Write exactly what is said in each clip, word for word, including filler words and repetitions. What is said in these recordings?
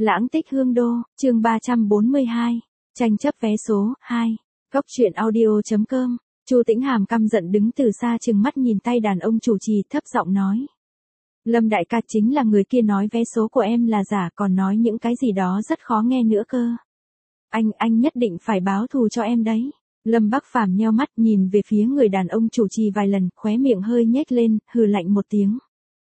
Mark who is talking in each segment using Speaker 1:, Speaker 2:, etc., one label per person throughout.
Speaker 1: Lãng tích hương đô, chương ba trăm bốn mươi hai. Tranh chấp vé số, hai. Góc truyện audio chấm com. Chu Tĩnh Hàm căm giận đứng từ xa trừng mắt nhìn tay đàn ông chủ trì thấp giọng nói. Lâm đại ca chính là người kia nói vé số của em là giả còn nói những cái gì đó rất khó nghe nữa cơ. Anh, anh nhất định phải báo thù cho em đấy. Lâm Bắc Phàm nheo mắt nhìn về phía người đàn ông chủ trì vài lần, khóe miệng hơi nhếch lên, hừ lạnh một tiếng.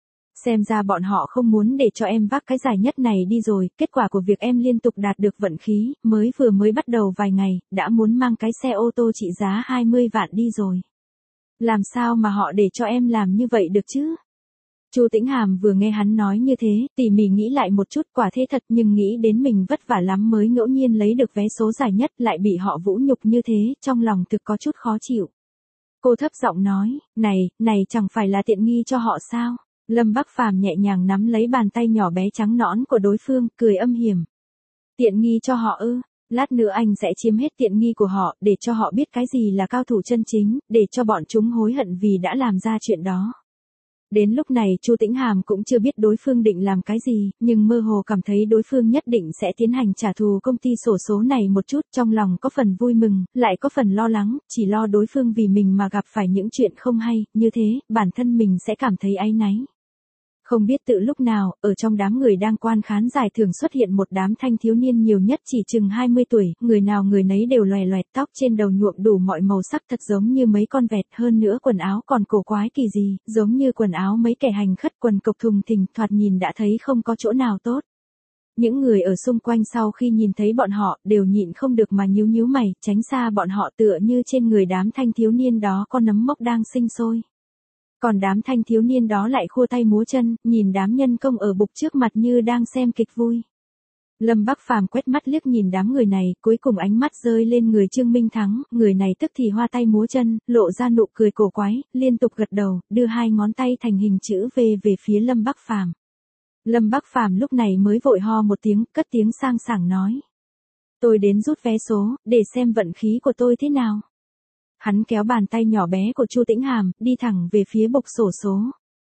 Speaker 1: Xem ra bọn họ không muốn để cho em vác cái giải nhất này đi rồi, kết quả của việc em liên tục đạt được vận khí, mới vừa mới bắt đầu vài ngày, đã muốn mang cái xe ô tô trị giá hai mươi vạn đi rồi. Làm sao mà họ để cho em làm như vậy được chứ? Chu Tĩnh Hàm vừa nghe hắn nói như thế, tỉ mỉ nghĩ lại một chút quả thế thật nhưng nghĩ đến mình vất vả lắm mới ngẫu nhiên lấy được vé số giải nhất lại bị họ vũ nhục như thế, trong lòng thực có chút khó chịu. Cô thấp giọng nói, này, này chẳng phải là tiện nghi cho họ sao? Lâm Bắc Phàm nhẹ nhàng nắm lấy bàn tay nhỏ bé trắng nõn của đối phương, cười âm hiểm. Tiện nghi cho họ ư? Lát nữa anh sẽ chiếm hết tiện nghi của họ, để cho họ biết cái gì là cao thủ chân chính, để cho bọn chúng hối hận vì đã làm ra chuyện đó. Đến lúc này Chu Tĩnh Hàm cũng chưa biết đối phương định làm cái gì, nhưng mơ hồ cảm thấy đối phương nhất định sẽ tiến hành trả thù công ty xổ số này một chút, trong lòng có phần vui mừng, lại có phần lo lắng, chỉ lo đối phương vì mình mà gặp phải những chuyện không hay, như thế, bản thân mình sẽ cảm thấy áy náy. Không biết từ lúc nào, ở trong đám người đang quan khán giải thưởng xuất hiện một đám thanh thiếu niên nhiều nhất chỉ chừng hai mươi tuổi, người nào người nấy đều loè loẹt tóc trên đầu nhuộm đủ mọi màu sắc thật giống như mấy con vẹt, hơn nữa quần áo còn cổ quái kỳ gì, giống như quần áo mấy kẻ hành khất quần cộc thùng thình, thoạt nhìn đã thấy không có chỗ nào tốt. Những người ở xung quanh sau khi nhìn thấy bọn họ đều nhịn không được mà nhíu nhíu mày, tránh xa bọn họ tựa như trên người đám thanh thiếu niên đó có nấm mốc đang sinh sôi. Còn đám thanh thiếu niên đó lại khua tay múa chân, nhìn đám nhân công ở bục trước mặt như đang xem kịch vui. Lâm Bắc Phàm quét mắt liếc nhìn đám người này, cuối cùng ánh mắt rơi lên người Trương Minh Thắng, người này tức thì hoa tay múa chân, lộ ra nụ cười cổ quái, liên tục gật đầu, đưa hai ngón tay thành hình chữ V về phía Lâm Bắc Phàm. Lâm Bắc Phàm lúc này mới vội ho một tiếng, cất tiếng sang sảng nói. Tôi đến rút vé số, để xem vận khí của tôi thế nào. Hắn kéo bàn tay nhỏ bé của Chu Tĩnh Hàm, đi thẳng về phía bục xổ số.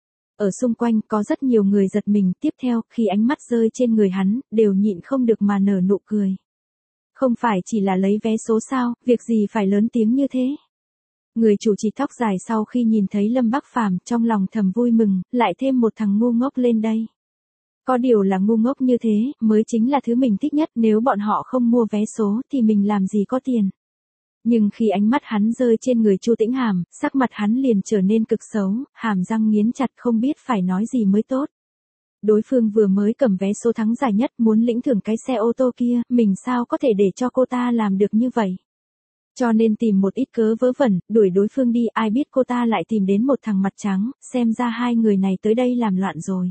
Speaker 1: Ở xung quanh có rất nhiều người giật mình, tiếp theo, khi ánh mắt rơi trên người hắn, đều nhịn không được mà nở nụ cười. Không phải chỉ là lấy vé số sao, việc gì phải lớn tiếng như thế. Người chủ trì tóc dài sau khi nhìn thấy Lâm Bắc Phàm trong lòng thầm vui mừng, lại thêm một thằng ngu ngốc lên đây. Có điều là ngu ngốc như thế, mới chính là thứ mình thích nhất, nếu bọn họ không mua vé số thì mình làm gì có tiền. Nhưng khi ánh mắt hắn rơi trên người Chu Tĩnh Hàm, sắc mặt hắn liền trở nên cực xấu, hàm răng nghiến chặt không biết phải nói gì mới tốt. Đối phương vừa mới cầm vé số thắng giải nhất muốn lĩnh thưởng cái xe ô tô kia, mình sao có thể để cho cô ta làm được như vậy. Cho nên tìm một ít cớ vớ vẩn, đuổi đối phương đi, ai biết cô ta lại tìm đến một thằng mặt trắng, xem ra hai người này tới đây làm loạn rồi.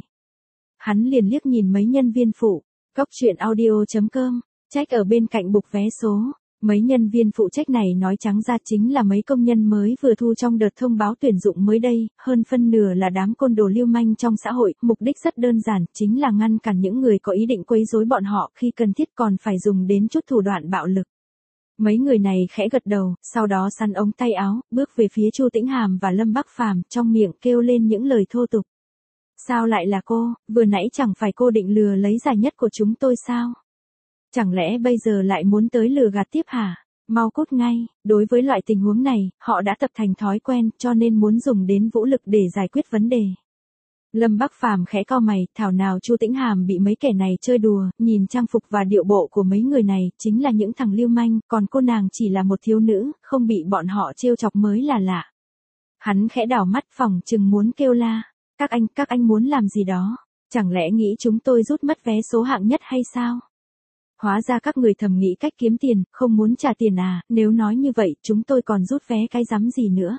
Speaker 1: Hắn liền liếc nhìn mấy nhân viên phụ, góc truyện audio chấm com, trách ở bên cạnh bục vé số. Mấy nhân viên phụ trách này nói trắng ra chính là mấy công nhân mới vừa thu trong đợt thông báo tuyển dụng mới đây, hơn phân nửa là đám côn đồ lưu manh trong xã hội, mục đích rất đơn giản, chính là ngăn cản những người có ý định quấy rối bọn họ, khi cần thiết còn phải dùng đến chút thủ đoạn bạo lực. Mấy người này khẽ gật đầu, sau đó sắn ống tay áo, bước về phía Chu Tĩnh Hàm và Lâm Bắc Phàm, trong miệng kêu lên những lời thô tục. Sao lại là cô, vừa nãy chẳng phải cô định lừa lấy giải nhất của chúng tôi sao? Chẳng lẽ bây giờ lại muốn tới lừa gạt tiếp hả? Mau cút ngay, đối với loại tình huống này, họ đã tập thành thói quen, cho nên muốn dùng đến vũ lực để giải quyết vấn đề. Lâm Bắc Phàm khẽ cau mày, thảo nào Chu Tĩnh Hàm bị mấy kẻ này chơi đùa, nhìn trang phục và điệu bộ của mấy người này, chính là những thằng lưu manh, còn cô nàng chỉ là một thiếu nữ, không bị bọn họ trêu chọc mới là lạ. Hắn khẽ đảo mắt phỏng chừng muốn kêu la, các anh, các anh muốn làm gì đó, chẳng lẽ nghĩ chúng tôi rút mất vé số hạng nhất hay sao? Hóa ra các người thầm nghĩ cách kiếm tiền, không muốn trả tiền à, nếu nói như vậy, chúng tôi còn rút vé cái rắm gì nữa.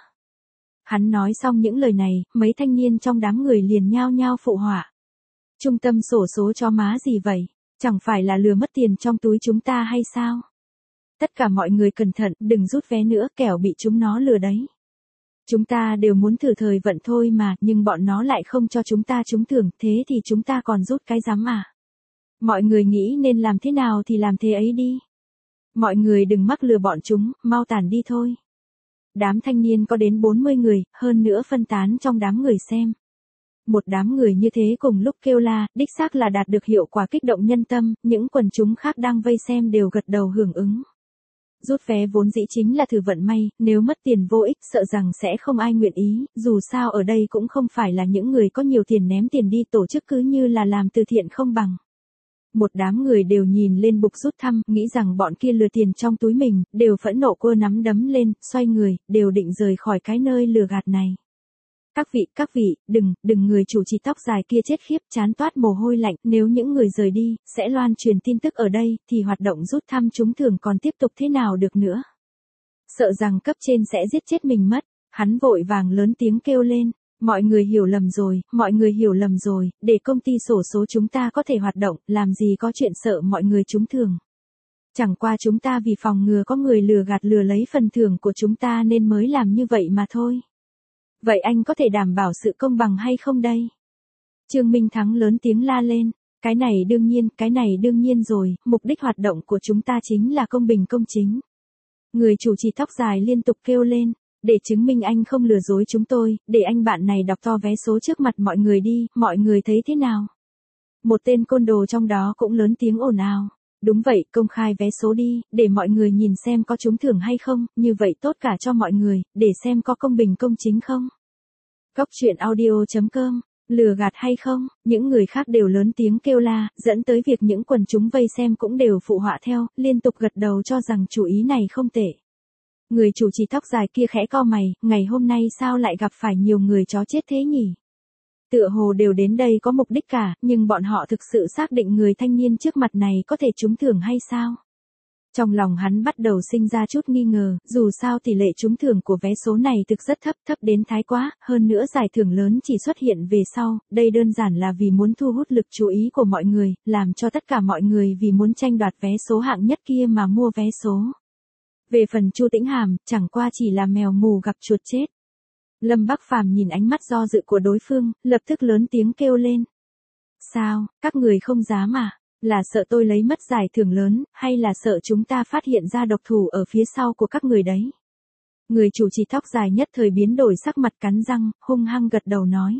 Speaker 1: Hắn nói xong những lời này, mấy thanh niên trong đám người liền nhao nhao phụ họa. Trung tâm xổ số cho má gì vậy, chẳng phải là lừa mất tiền trong túi chúng ta hay sao? Tất cả mọi người cẩn thận, đừng rút vé nữa, kẻo bị chúng nó lừa đấy. Chúng ta đều muốn thử thời vận thôi mà, nhưng bọn nó lại không cho chúng ta trúng thưởng, thế thì chúng ta còn rút cái rắm à? Mọi người nghĩ nên làm thế nào thì làm thế ấy đi. Mọi người đừng mắc lừa bọn chúng, mau tản đi thôi. Đám thanh niên có đến bốn mươi người, hơn nữa phân tán trong đám người xem. Một đám người như thế cùng lúc kêu la, đích xác là đạt được hiệu quả kích động nhân tâm, những quần chúng khác đang vây xem đều gật đầu hưởng ứng. Rút vé vốn dĩ chính là thử vận may, nếu mất tiền vô ích sợ rằng sẽ không ai nguyện ý, dù sao ở đây cũng không phải là những người có nhiều tiền ném tiền đi tổ chức cứ như là làm từ thiện không bằng. Một đám người đều nhìn lên bục rút thăm, nghĩ rằng bọn kia lừa tiền trong túi mình, đều phẫn nộ cua nắm đấm lên, xoay người, đều định rời khỏi cái nơi lừa gạt này. Các vị, các vị, đừng, đừng người chủ trì tóc dài kia chết khiếp, chán toát mồ hôi lạnh, nếu những người rời đi, sẽ loan truyền tin tức ở đây, thì hoạt động rút thăm trúng thưởng còn tiếp tục thế nào được nữa. Sợ rằng cấp trên sẽ giết chết mình mất, hắn vội vàng lớn tiếng kêu lên, mọi người hiểu lầm rồi, mọi người hiểu lầm rồi, để công ty xổ số chúng ta có thể hoạt động, làm gì có chuyện sợ mọi người trúng thưởng. Chẳng qua chúng ta vì phòng ngừa có người lừa gạt lừa lấy phần thưởng của chúng ta nên mới làm như vậy mà thôi. Vậy anh có thể đảm bảo sự công bằng hay không đây? Trương Minh Thắng lớn tiếng la lên, cái này đương nhiên, cái này đương nhiên rồi, mục đích hoạt động của chúng ta chính là công bình công chính. Người chủ trì tóc dài liên tục kêu lên, để chứng minh anh không lừa dối chúng tôi, để anh bạn này đọc to vé số trước mặt mọi người đi, mọi người thấy thế nào? Một tên côn đồ trong đó cũng lớn tiếng ồn ào. Đúng vậy, công khai vé số đi, để mọi người nhìn xem có trúng thưởng hay không, như vậy tốt cả cho mọi người, để xem có công bình công chính không. Góc truyện audio chấm com, lừa gạt hay không, những người khác đều lớn tiếng kêu la, dẫn tới việc những quần chúng vây xem cũng đều phụ họa theo, liên tục gật đầu cho rằng chủ ý này không tệ. Người chủ trì tóc dài kia khẽ cau mày, ngày hôm nay sao lại gặp phải nhiều người chó chết thế nhỉ? Tựa hồ đều đến đây có mục đích cả, nhưng bọn họ thực sự xác định người thanh niên trước mặt này có thể trúng thưởng hay sao? Trong lòng hắn bắt đầu sinh ra chút nghi ngờ, dù sao tỷ lệ trúng thưởng của vé số này thực rất thấp, thấp đến thái quá, hơn nữa giải thưởng lớn chỉ xuất hiện về sau, đây đơn giản là vì muốn thu hút lực chú ý của mọi người, làm cho tất cả mọi người vì muốn tranh đoạt vé số hạng nhất kia mà mua vé số. Về phần Chu Tĩnh Hàm, chẳng qua chỉ là mèo mù gặp chuột chết. Lâm Bắc Phàm nhìn ánh mắt do dự của đối phương, lập tức lớn tiếng kêu lên. Sao, các người không dám à? Là sợ tôi lấy mất giải thưởng lớn, hay là sợ chúng ta phát hiện ra độc thủ ở phía sau của các người đấy? Người chủ trì tóc dài nhất thời biến đổi sắc mặt cắn răng, hung hăng gật đầu nói.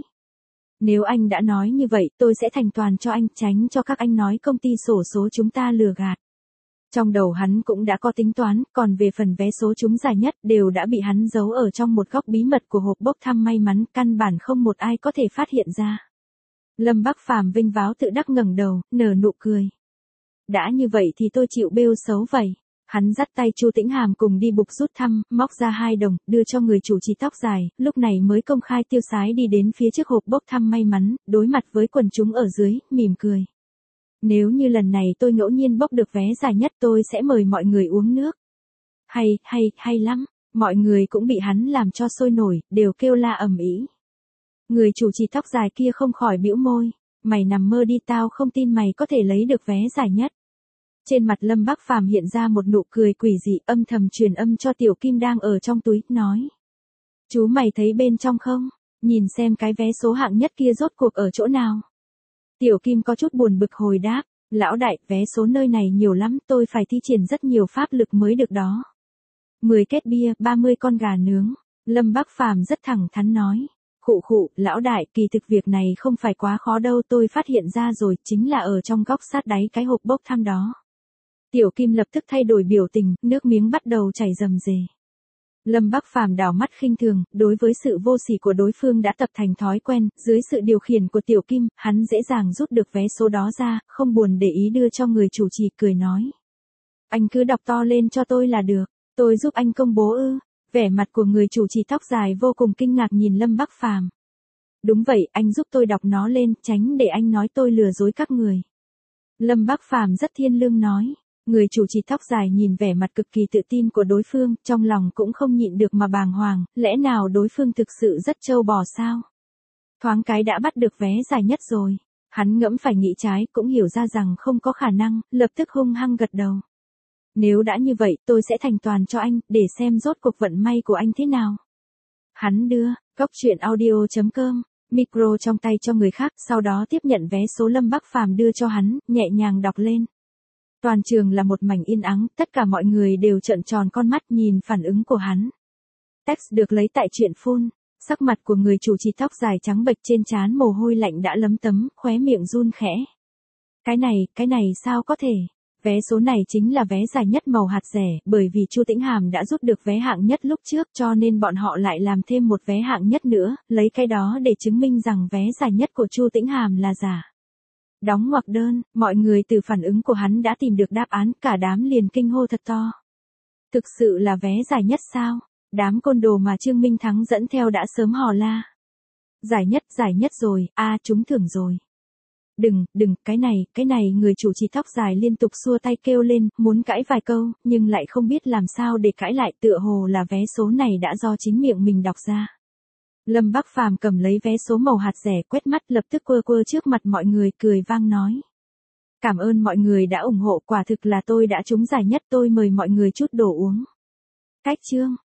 Speaker 1: Nếu anh đã nói như vậy, tôi sẽ thành toàn cho anh, tránh cho các anh nói công ty xổ số chúng ta lừa gạt. Trong đầu hắn cũng đã có tính toán, còn về phần vé số trúng giải nhất đều đã bị hắn giấu ở trong một góc bí mật của hộp bốc thăm may mắn, căn bản không một ai có thể phát hiện ra. Lâm Bắc Phàm vinh váo tự đắc ngẩng đầu, nở nụ cười. Đã như vậy thì tôi chịu bêu xấu vậy. Hắn dắt tay Chu Tĩnh Hàm cùng đi bục rút thăm, móc ra hai đồng, đưa cho người chủ trì tóc dài, lúc này mới công khai tiêu sái đi đến phía trước hộp bốc thăm may mắn, đối mặt với quần chúng ở dưới, mỉm cười. Nếu như lần này tôi ngẫu nhiên bốc được vé giải nhất tôi sẽ mời mọi người uống nước. Hay, hay, hay lắm, mọi người cũng bị hắn làm cho sôi nổi, đều kêu la ầm ĩ. Người chủ trì tóc dài kia không khỏi bĩu môi, mày nằm mơ đi, tao không tin mày có thể lấy được vé giải nhất. Trên mặt Lâm Bắc Phàm hiện ra một nụ cười quỷ dị, âm thầm truyền âm cho Tiểu Kim đang ở trong túi, nói. Chú mày thấy bên trong không? Nhìn xem cái vé số hạng nhất kia rốt cuộc ở chỗ nào? Tiểu Kim có chút buồn bực hồi đáp, lão đại, vé số nơi này nhiều lắm, tôi phải thi triển rất nhiều pháp lực mới được đó. mười két bia, ba mươi con gà nướng. Lâm Bắc Phàm rất thẳng thắn nói. Khụ khụ, lão đại, kỳ thực việc này không phải quá khó đâu, tôi phát hiện ra rồi, chính là ở trong góc sát đáy cái hộp bốc thăm đó. Tiểu Kim lập tức thay đổi biểu tình, nước miếng bắt đầu chảy rầm rề. Lâm Bắc Phàm đảo mắt khinh thường, đối với sự vô sỉ của đối phương đã tập thành thói quen, dưới sự điều khiển của Tiểu Kim, hắn dễ dàng rút được vé số đó ra, không buồn để ý đưa cho người chủ trì, cười nói. Anh cứ đọc to lên cho tôi là được, tôi giúp anh công bố ư. Vẻ mặt của người chủ trì tóc dài vô cùng kinh ngạc nhìn Lâm Bắc Phàm. Đúng vậy, anh giúp tôi đọc nó lên, tránh để anh nói tôi lừa dối các người. Lâm Bắc Phàm rất thiên lương nói. Người chủ trì tóc dài nhìn vẻ mặt cực kỳ tự tin của đối phương, trong lòng cũng không nhịn được mà bàng hoàng, lẽ nào đối phương thực sự rất trâu bò sao? Thoáng cái đã bắt được vé giải nhất rồi. Hắn ngẫm phải nghĩ trái, cũng hiểu ra rằng không có khả năng, lập tức hung hăng gật đầu. Nếu đã như vậy, tôi sẽ thành toàn cho anh, để xem rốt cuộc vận may của anh thế nào. Hắn đưa, góc truyện audio chấm com, micro trong tay cho người khác, sau đó tiếp nhận vé số Lâm Bắc Phàm đưa cho hắn, nhẹ nhàng đọc lên. Toàn trường là một mảnh yên ắng, tất cả mọi người đều trợn tròn con mắt nhìn phản ứng của hắn. Text được lấy tại truyện phun. Sắc mặt của người chủ trì tóc dài trắng bệch, trên trán mồ hôi lạnh đã lấm tấm, khóe miệng run khẽ. Cái này, cái này sao có thể? Vé số này chính là vé dài nhất màu hạt rẻ, bởi vì Chu Tĩnh Hàm đã rút được vé hạng nhất lúc trước, cho nên bọn họ lại làm thêm một vé hạng nhất nữa, lấy cái đó để chứng minh rằng vé dài nhất của Chu Tĩnh Hàm là giả. Đóng ngoặc đơn, mọi người từ phản ứng của hắn đã tìm được đáp án, cả đám liền kinh hô thật to. Thực sự là vé dài nhất sao? Đám côn đồ mà Trương Minh Thắng dẫn theo đã sớm hò la. Giải nhất, giải nhất rồi, a à, trúng thưởng rồi. Đừng, đừng, cái này, cái này, người chủ trì tóc dài liên tục xua tay kêu lên, muốn cãi vài câu, nhưng lại không biết làm sao để cãi lại, tựa hồ là vé số này đã do chính miệng mình đọc ra. Lâm Bắc Phàm cầm lấy vé số màu hạt rẻ, quét mắt, lập tức quơ quơ trước mặt mọi người, cười vang nói. Cảm ơn mọi người đã ủng hộ, quả thực là tôi đã trúng giải nhất, tôi mời mọi người chút đồ uống. Cách chương.